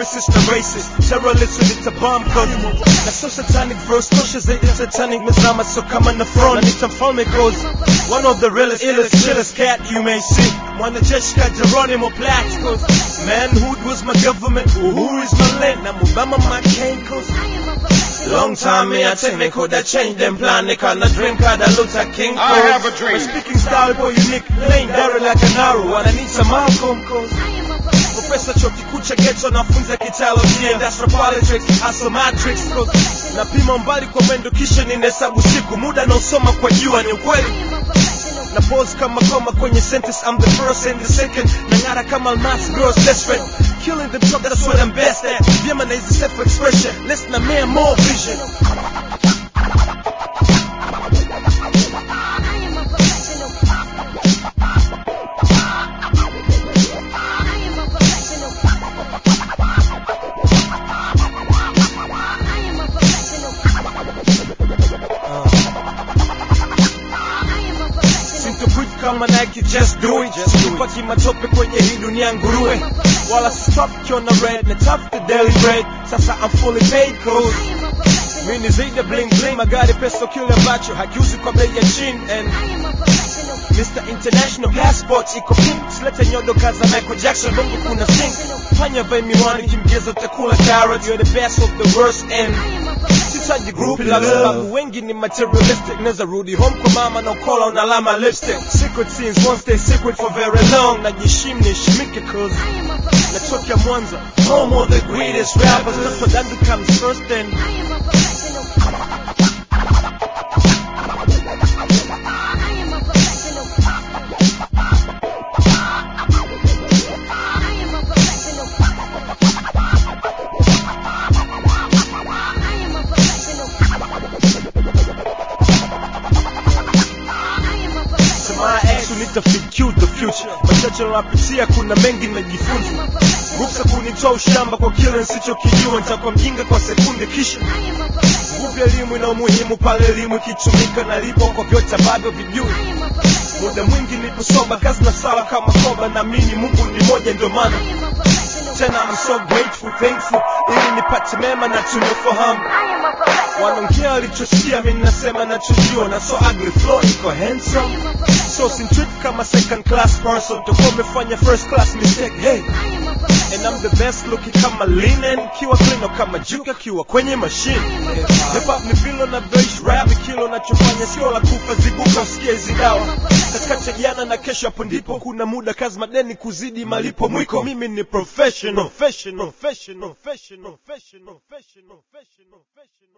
lyricist na racist, terrorist with a bomb cause na so satanic verse tosha zaidi satanic mezama so kama na front na nitamfalme cause one of the realest, illest, chillest cat you may see. Mwanajeshi ka Geronimo Platt cause manhood was my government, Uhuru is my land, na Obama my king cause long time me I take me could I change them plan, they can't drink card I Luther King cause I have a dream. my speaking style boy unique, lane Daryl like an arrow and I need some Malcolm cause Professor Choki Kucha ghetto na funza kitalogy and that's for politics, hustle matrix cause napima mbali kwa mwendo kisha ninahesabu siku muda na usoma kwa jua ni ukweli na pause kama koma kwenye sentence I'm the first and the second nangara kama almas girls best friend killing them talk that's what I'm best at vyema na hizi self expression less na mere more vision kama Nike just do it sipaki matope kwenye hii dunia nguruwe wala stop kiona red na tafuta daily bread sasa I'm fully paid cause mini zaidi bling bling magari pesa kile ambacho hakiuzi kwa bei ya chini and Mr. International Passport iko pink silete nyodo kaza Michael Jackson bongo kuna sink fanya vai miwani kimgezo utakula carrot you're the best of the worst and sitaji group la sababu wengi ni materialistic neza rudi home kwa mama na ukola unalama lipstick secret scenes won't stay secret for very long najishim nishimike cause natokea Mwanza home of the greatest rappers Dr. Dandu comes first and the future machache napitia kuna mengi najifunza ruksa kunitoa ushamba kwa kile nisichokijua nitakuwa mjinga kwa sekunde kisha nguvu ya elimu ina umuhimu pale elimu ikitumika na lipo kwa vyote ambavyo vijui muda mwingi nipo soba kazi na sala kama koba na mimi Mungu ni moja ndio maana tena I'm so grateful thankful ili nipate mema na tunafahamu wanaongea alichosikia mimi nasema nachojua na so ugly flow iko handsome so treat kama second class person to come umefanya first class mistake hey and I'm the best looking kama linen kiwa clean kama juka kiwa kwenye machine hip hop ni vilo na voice rap kilo nachofanya sio la kufa zibuka usikie hizi dawa katikati ya jana na kesho hapo ndipo kuna muda kazi madeni kuzidi malipo mwiko mimi ni professional